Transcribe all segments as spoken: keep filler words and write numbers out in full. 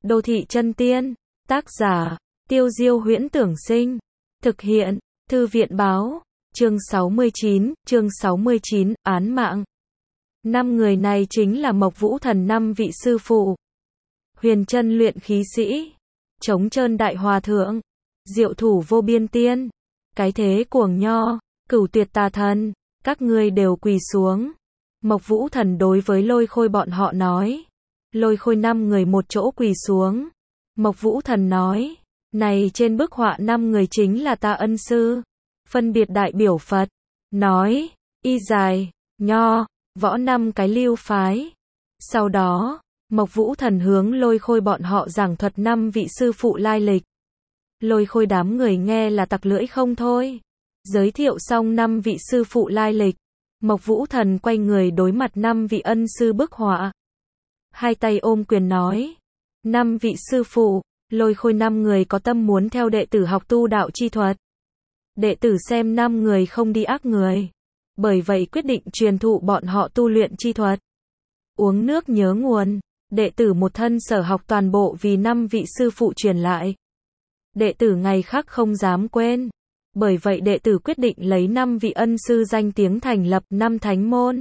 Đô thị chân tiên. Tác giả, Tiêu Diêu Huyễn Tưởng Sinh. Thực hiện, Thư viện Báo. Chương sáu mươi chín, chương sáu mươi chín, án mạng. Năm người này chính là Mộc Vũ Thần năm vị sư phụ. Huyền Chân luyện khí sĩ, Trống Trơn đại hòa thượng, Diệu thủ vô biên tiên, Cái thế cuồng nho, Cửu tuyệt tà thần, các ngươi đều quỳ xuống. Mộc Vũ Thần đối với Lôi Khôi bọn họ nói. Lôi Khôi năm người một chỗ quỳ xuống. Mộc Vũ Thần nói, này trên bức họa năm người chính là ta ân sư. Phân biệt đại biểu Phật, nói, y dài, nho, võ năm cái lưu phái. Sau đó, Mộc Vũ Thần hướng Lôi Khôi bọn họ giảng thuật năm vị sư phụ lai lịch. Lôi Khôi đám người nghe là tặc lưỡi không thôi. Giới thiệu xong năm vị sư phụ lai lịch, Mộc Vũ Thần quay người đối mặt năm vị ân sư bức họa. Hai tay ôm quyền nói, năm vị sư phụ, Lôi Khôi năm người có tâm muốn theo đệ tử học tu đạo chi thuật. Đệ tử xem năm người không đi ác người, bởi vậy quyết định truyền thụ bọn họ tu luyện chi thuật. Uống nước nhớ nguồn, đệ tử một thân sở học toàn bộ vì năm vị sư phụ truyền lại. Đệ tử ngày khác không dám quên, bởi vậy đệ tử quyết định lấy năm vị ân sư danh tiếng thành lập năm thánh môn.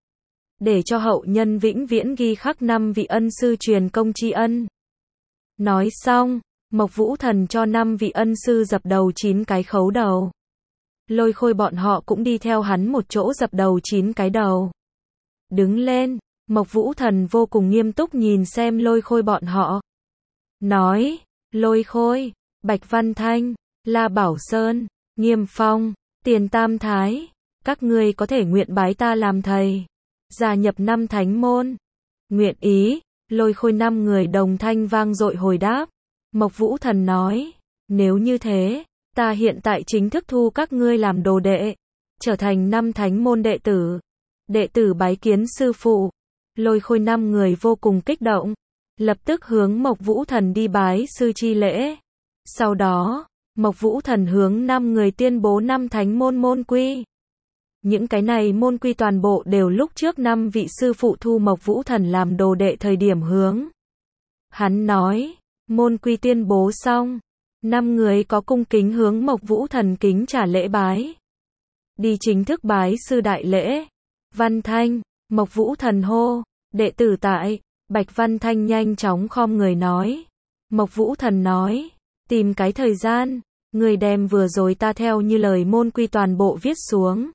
Để cho hậu nhân vĩnh viễn ghi khắc năm vị ân sư truyền công tri ân. Nói xong, Mộc Vũ Thần cho năm vị ân sư dập đầu chín cái khấu đầu. Lôi Khôi bọn họ cũng đi theo hắn một chỗ dập đầu chín cái đầu. Đứng lên, Mộc Vũ Thần vô cùng nghiêm túc nhìn xem Lôi Khôi bọn họ. Nói, Lôi Khôi, Bạch Văn Thanh, La Bảo Sơn, Nghiêm Phong, Tiền Tam Thái, các ngươi có thể nguyện bái ta làm thầy, gia nhập năm thánh môn. Nguyện ý. Lôi Khôi năm người đồng thanh vang dội hồi đáp. Mộc Vũ Thần nói, nếu như thế, ta hiện tại chính thức thu các ngươi làm đồ đệ, trở thành năm thánh môn đệ tử. Đệ tử bái kiến sư phụ. Lôi Khôi năm người vô cùng kích động, lập tức hướng Mộc Vũ Thần đi bái sư chi lễ. Sau đó, Mộc Vũ Thần hướng năm người tuyên bố năm thánh môn môn quy. Những cái này môn quy toàn bộ đều lúc trước năm vị sư phụ thu Mộc Vũ Thần làm đồ đệ thời điểm hướng. Hắn nói, môn quy tuyên bố xong, năm người có cung kính hướng Mộc Vũ Thần kính trả lễ bái. Đi chính thức bái sư đại lễ. Văn Thanh, Mộc Vũ Thần hô, đệ tử tại. Bạch Văn Thanh nhanh chóng khom người nói. Mộc Vũ Thần nói, tìm cái thời gian, người đem vừa rồi ta theo như lời môn quy toàn bộ viết xuống.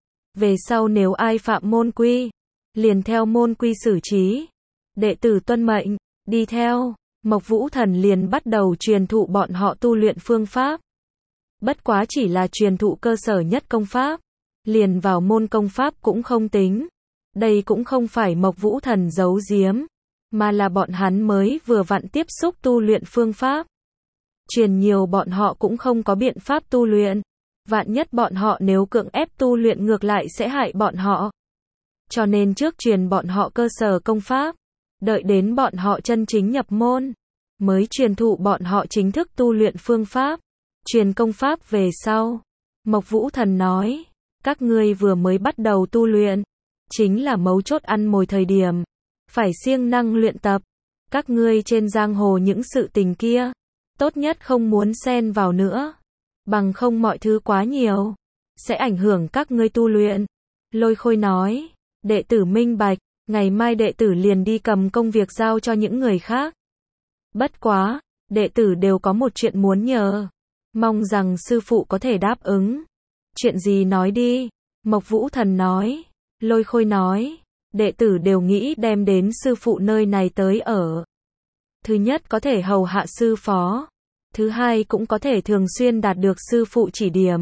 Về sau nếu ai phạm môn quy, liền theo môn quy xử trí. Đệ tử tuân mệnh, đi theo. Mộc Vũ Thần liền bắt đầu truyền thụ bọn họ tu luyện phương pháp. Bất quá chỉ là truyền thụ cơ sở nhất công pháp, liền vào môn công pháp cũng không tính. Đây cũng không phải Mộc Vũ Thần giấu giếm, mà là bọn hắn mới vừa vặn tiếp xúc tu luyện phương pháp. Truyền nhiều bọn họ cũng không có biện pháp tu luyện. Vạn nhất bọn họ nếu cưỡng ép tu luyện ngược lại sẽ hại bọn họ. Cho nên trước truyền bọn họ cơ sở công pháp, đợi đến bọn họ chân chính nhập môn, mới truyền thụ bọn họ chính thức tu luyện phương pháp. Truyền công pháp về sau, Mộc Vũ Thần nói, các ngươi vừa mới bắt đầu tu luyện, chính là mấu chốt ăn mồi thời điểm, phải siêng năng luyện tập. Các ngươi trên giang hồ những sự tình kia, tốt nhất không muốn xen vào nữa. Bằng không mọi thứ quá nhiều, sẽ ảnh hưởng các ngươi tu luyện. Lôi Khôi nói, đệ tử minh bạch, ngày mai đệ tử liền đi cầm công việc giao cho những người khác. Bất quá, đệ tử đều có một chuyện muốn nhờ, mong rằng sư phụ có thể đáp ứng. Chuyện gì nói đi, Mộc Vũ Thần nói. Lôi Khôi nói, đệ tử đều nghĩ đem đến sư phụ nơi này tới ở. Thứ nhất có thể hầu hạ sư phó. Thứ hai cũng có thể thường xuyên đạt được sư phụ chỉ điểm.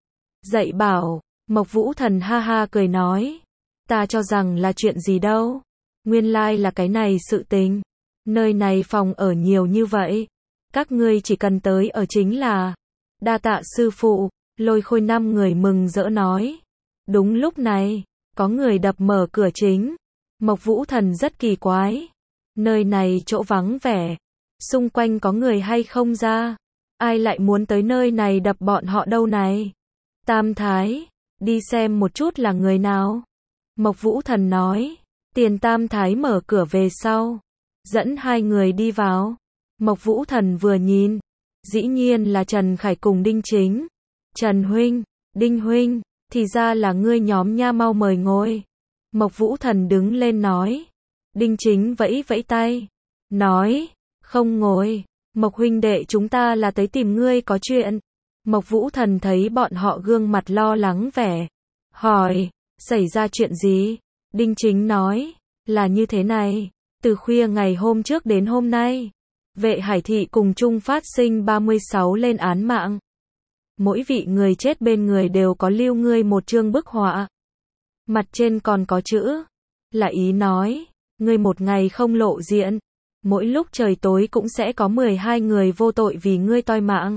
Dạy bảo. Mộc Vũ Thần ha ha cười nói, ta cho rằng là chuyện gì đâu, nguyên lai là cái này sự tình. Nơi này phòng ở nhiều như vậy, các ngươi chỉ cần tới ở chính là. Đa tạ sư phụ. Lôi Khôi năm người mừng rỡ nói. Đúng lúc này, có người đập mở cửa chính. Mộc Vũ Thần rất kỳ quái, nơi này chỗ vắng vẻ, xung quanh có người hay không ra, ai lại muốn tới nơi này đập bọn họ đâu này. Tam Thái, đi xem một chút là người nào. Mộc Vũ Thần nói. Tiền Tam Thái mở cửa về sau, dẫn hai người đi vào. Mộc Vũ Thần vừa nhìn, dĩ nhiên là Trần Khải cùng Đinh Chính. Trần huynh, Đinh huynh, thì ra là ngươi nhóm nha, mau mời ngồi. Mộc Vũ Thần đứng lên nói. Đinh Chính vẫy vẫy tay, nói, không ngồi, Mộc huynh đệ chúng ta là tới tìm ngươi có chuyện. Mộc Vũ Thần thấy bọn họ gương mặt lo lắng vẻ, hỏi, xảy ra chuyện gì? Đinh Chính nói, là như thế này, từ khuya ngày hôm trước đến hôm nay, Vệ Hải Thị cùng chung phát sinh ba mươi sáu lên án mạng. Mỗi vị người chết bên người đều có lưu ngươi một chương bức họa. Mặt trên còn có chữ, là ý nói, ngươi một ngày không lộ diện, mỗi lúc trời tối cũng sẽ có mười hai người vô tội vì ngươi toi mạng.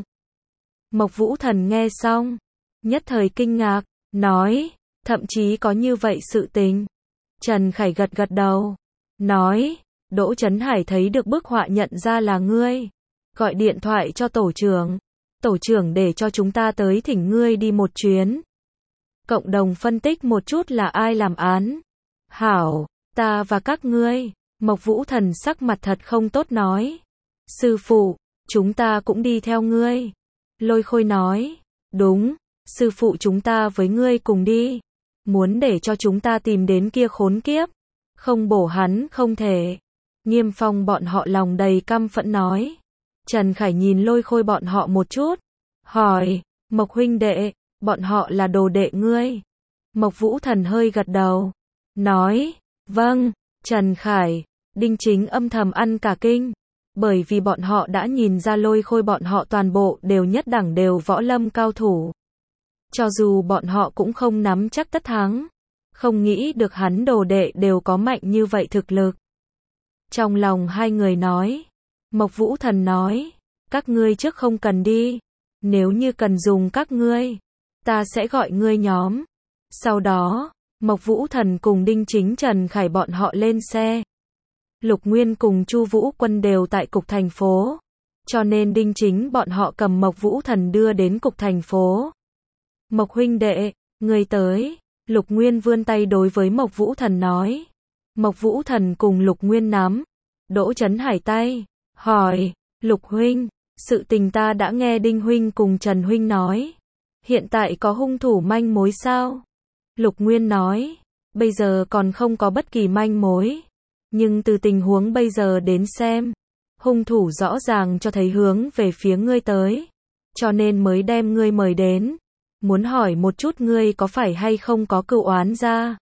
Mộc Vũ Thần nghe xong, nhất thời kinh ngạc, nói, thậm chí có như vậy sự tình. Trần Khải gật gật đầu, nói, Đỗ Trấn Hải thấy được bức họa nhận ra là ngươi, gọi điện thoại cho tổ trưởng, tổ trưởng để cho chúng ta tới thỉnh ngươi đi một chuyến. Cộng đồng phân tích một chút là ai làm án. Hảo, ta và các ngươi. Mộc Vũ Thần sắc mặt thật không tốt nói. Sư phụ, chúng ta cũng đi theo ngươi. Lôi Khôi nói, đúng, sư phụ chúng ta với ngươi cùng đi. Muốn để cho chúng ta tìm đến kia khốn kiếp, không bổ hắn không thể. Nghiêm Phong bọn họ lòng đầy căm phẫn nói. Trần Khải nhìn Lôi Khôi bọn họ một chút, hỏi, Mộc huynh đệ, bọn họ là đồ đệ ngươi. Mộc Vũ Thần hơi gật đầu, nói, vâng. Trần Khải, Đinh Chính âm thầm ăn cả kinh, bởi vì bọn họ đã nhìn ra Lôi Khôi bọn họ toàn bộ đều nhất đẳng đều võ lâm cao thủ. Cho dù bọn họ cũng không nắm chắc tất thắng, không nghĩ được hắn đồ đệ đều có mạnh như vậy thực lực. Trong lòng hai người nói, Mộc Vũ Thần nói, các ngươi trước không cần đi, nếu như cần dùng các ngươi, ta sẽ gọi ngươi nhóm. Sau đó, Mộc Vũ Thần cùng Đinh Chính Trần Khải bọn họ lên xe. Lục Nguyên cùng Chu Vũ Quân đều tại cục thành phố, cho nên Đinh Chính bọn họ cầm Mộc Vũ Thần đưa đến cục thành phố. Mộc huynh đệ, ngươi tới. Lục Nguyên vươn tay đối với Mộc Vũ Thần nói. Mộc Vũ Thần cùng Lục Nguyên nắm Đỗ Trấn Hải tay, hỏi, Lục huynh, sự tình ta đã nghe Đinh huynh cùng Trần huynh nói, hiện tại có hung thủ manh mối sao? Lục Nguyên nói, bây giờ còn không có bất kỳ manh mối, nhưng từ tình huống bây giờ đến xem, hung thủ rõ ràng cho thấy hướng về phía ngươi tới, cho nên mới đem ngươi mời đến, muốn hỏi một chút ngươi có phải hay không có cựu oán ra.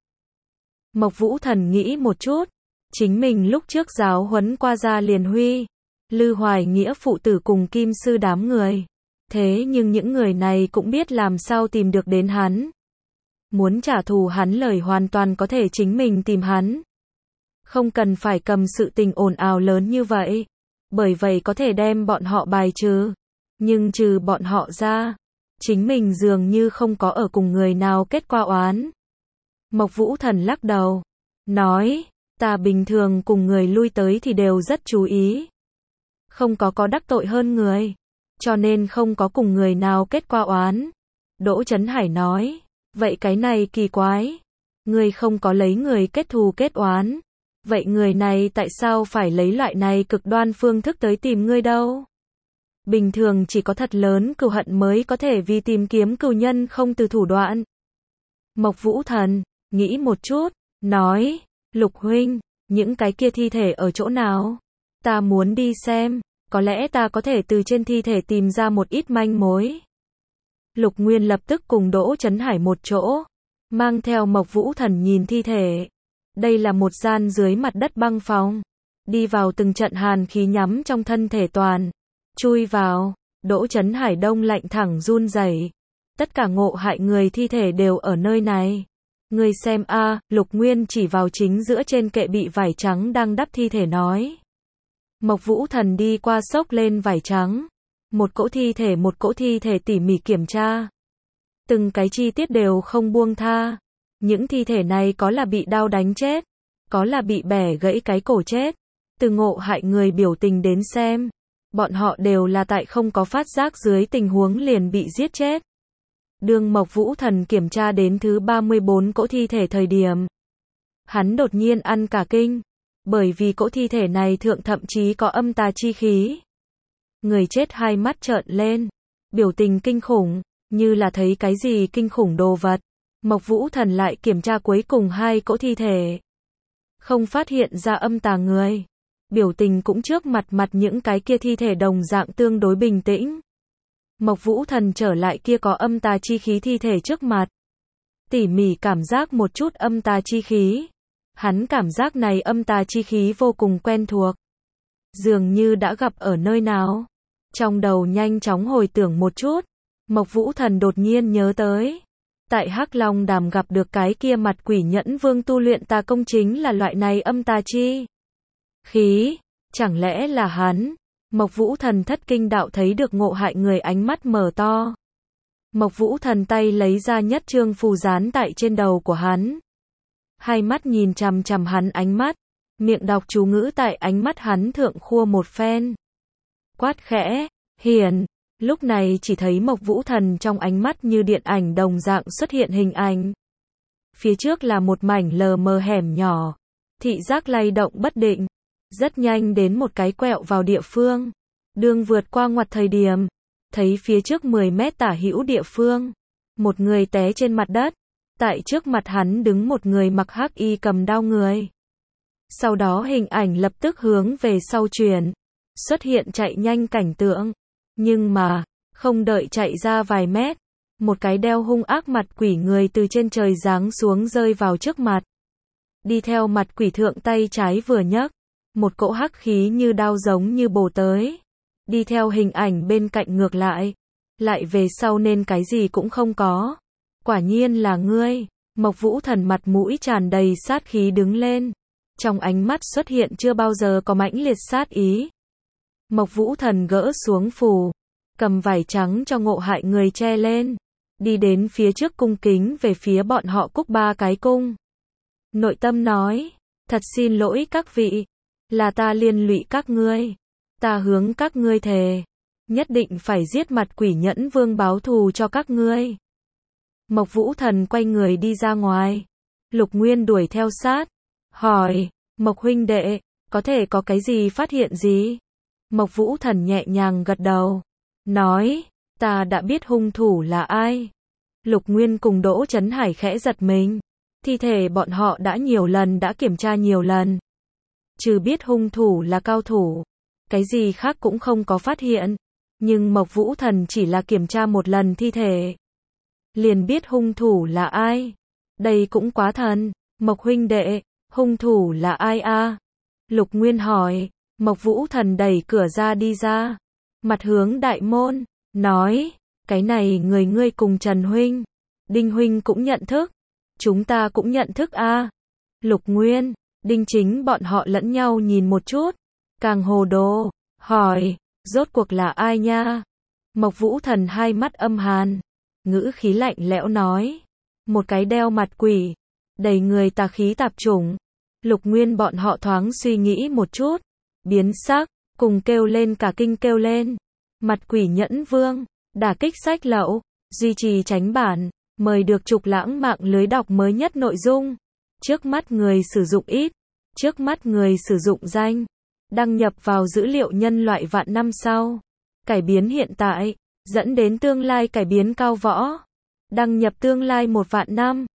Mộc Vũ Thần nghĩ một chút, chính mình lúc trước giáo huấn qua Gia Liền Huy, Lư Hoài Nghĩa phụ tử cùng Kim Sư đám người, thế nhưng những người này cũng biết làm sao tìm được đến hắn. Muốn trả thù hắn lời hoàn toàn có thể chính mình tìm hắn. Không cần phải cầm sự tình ồn ào lớn như vậy, bởi vậy có thể đem bọn họ bài trừ. Nhưng trừ bọn họ ra, chính mình dường như không có ở cùng người nào kết qua oán. Mộc Vũ Thần lắc đầu, nói, ta bình thường cùng người lui tới thì đều rất chú ý. Không có có đắc tội hơn người, cho nên không có cùng người nào kết qua oán. Đỗ Trấn Hải nói, vậy cái này kỳ quái. Ngươi không có lấy người kết thù kết oán. Vậy người này tại sao phải lấy loại này cực đoan phương thức tới tìm ngươi đâu? Bình thường chỉ có thật lớn cừu hận mới có thể vì tìm kiếm cừu nhân không từ thủ đoạn. Mộc Vũ Thần nghĩ một chút, nói, Lục huynh, những cái kia thi thể ở chỗ nào? Ta muốn đi xem, có lẽ ta có thể từ trên thi thể tìm ra một ít manh mối. Lục Nguyên lập tức cùng Đỗ Trấn Hải một chỗ, mang theo Mộc Vũ Thần nhìn thi thể. Đây là một gian dưới mặt đất băng phòng, đi vào từng trận hàn khí nhắm trong thân thể toàn, chui vào. Đỗ Trấn Hải đông lạnh thẳng run rẩy. Tất cả ngộ hại người thi thể đều ở nơi này. Ngươi xem a, à, Lục Nguyên chỉ vào chính giữa trên kệ bị vải trắng đang đắp thi thể nói. Mộc Vũ Thần đi qua xốc lên vải trắng, một cỗ thi thể một cỗ thi thể tỉ mỉ kiểm tra. Từng cái chi tiết đều không buông tha. Những thi thể này có là bị đao đánh chết, có là bị bẻ gãy cái cổ chết. Từ ngộ hại người biểu tình đến xem, bọn họ đều là tại không có phát giác dưới tình huống liền bị giết chết. Đương Mộc Vũ Thần kiểm tra đến thứ ba mươi bốn cỗ thi thể thời điểm, hắn đột nhiên ăn cả kinh, bởi vì cỗ thi thể này thượng thậm chí có âm tà chi khí. Người chết hai mắt trợn lên, biểu tình kinh khủng, như là thấy cái gì kinh khủng đồ vật. Mộc Vũ Thần lại kiểm tra cuối cùng hai cỗ thi thể. Không phát hiện ra âm tà người. Biểu tình cũng trước mặt mặt những cái kia thi thể đồng dạng tương đối bình tĩnh. Mộc Vũ Thần trở lại kia có âm tà chi khí thi thể trước mặt. Tỉ mỉ cảm giác một chút âm tà chi khí. Hắn cảm giác này âm tà chi khí vô cùng quen thuộc. Dường như đã gặp ở nơi nào. Trong đầu nhanh chóng hồi tưởng một chút. Mộc Vũ Thần đột nhiên nhớ tới. Tại Hắc Long Đàm gặp được cái kia mặt quỷ nhẫn vương tu luyện tà công chính là loại này âm tà chi khí. Chẳng lẽ là hắn? Mộc Vũ Thần thất kinh đạo thấy được ngộ hại người ánh mắt mở to. Mộc Vũ Thần tay lấy ra nhất trương phù dán tại trên đầu của hắn. Hai mắt nhìn chằm chằm hắn ánh mắt. Miệng đọc chú ngữ tại ánh mắt hắn thượng khua một phen. Quát khẽ, hiền. Lúc này chỉ thấy Mộc Vũ Thần trong ánh mắt như điện ảnh đồng dạng xuất hiện hình ảnh. Phía trước là một mảnh lờ mờ hẻm nhỏ. Thị giác lay động bất định. Rất nhanh đến một cái quẹo vào địa phương. Đường vượt qua ngoặt thời điểm. Thấy phía trước mười mét tả hữu địa phương. Một người té trên mặt đất. Tại trước mặt hắn đứng một người mặc hắc y cầm đao người. Sau đó hình ảnh lập tức hướng về sau chuyển. Xuất hiện chạy nhanh cảnh tượng. Nhưng mà, không đợi chạy ra vài mét. Một cái đeo hung ác mặt quỷ người từ trên trời giáng xuống rơi vào trước mặt. Đi theo mặt quỷ thượng tay trái vừa nhấc. Một cỗ hắc khí như đao giống như bổ tới. Đi theo hình ảnh bên cạnh ngược lại. Lại về sau nên cái gì cũng không có. Quả nhiên là ngươi. Mộc Vũ Thần mặt mũi tràn đầy sát khí đứng lên. Trong ánh mắt xuất hiện chưa bao giờ có mãnh liệt sát ý. Mộc Vũ Thần gỡ xuống phù. Cầm vải trắng cho ngộ hại người che lên. Đi đến phía trước cung kính về phía bọn họ cúc ba cái cung. Nội tâm nói. Thật xin lỗi các vị. Là ta liên lụy các ngươi. Ta hướng các ngươi thề. Nhất định phải giết mặt quỷ nhẫn vương báo thù cho các ngươi. Mộc Vũ Thần quay người đi ra ngoài. Lục Nguyên đuổi theo sát. Hỏi. Mộc huynh đệ. Có thể có cái gì phát hiện gì? Mộc Vũ Thần nhẹ nhàng gật đầu. Nói. Ta đã biết hung thủ là ai. Lục Nguyên cùng Đỗ Chấn Hải khẽ giật mình. Thi thể bọn họ đã nhiều lần đã kiểm tra nhiều lần. Trừ biết hung thủ là cao thủ. Cái gì khác cũng không có phát hiện. Nhưng Mộc Vũ Thần chỉ là kiểm tra một lần thi thể. Liền biết hung thủ là ai. Đây cũng quá thần. Mộc huynh đệ, hung thủ là ai a? Lục Nguyên hỏi. Mộc Vũ Thần đẩy cửa ra đi ra. Mặt hướng đại môn. Nói. Cái này người ngươi cùng Trần huynh. Đinh huynh cũng nhận thức. Chúng ta cũng nhận thức a. Lục Nguyên. Đinh Chính bọn họ lẫn nhau nhìn một chút. Càng hồ đồ. Hỏi. Rốt cuộc là ai nha? Mộc Vũ Thần hai mắt âm hàn. Ngữ khí lạnh lẽo nói. Một cái đeo mặt quỷ. Đầy người tà khí tạp chủng. Lục Nguyên bọn họ thoáng suy nghĩ một chút. Biến sắc. Cùng kêu lên cả kinh kêu lên. Mặt quỷ nhẫn vương. Đả kích sách lậu. Duy trì tránh bản. Mời được Trục Lãng mạng lưới đọc mới nhất nội dung. Trước mắt người sử dụng ít. Trước mắt người sử dụng danh. Đăng nhập vào dữ liệu nhân loại vạn năm sau. Cải biến hiện tại. Dẫn đến tương lai cải biến cao võ. Đăng nhập tương lai một vạn năm.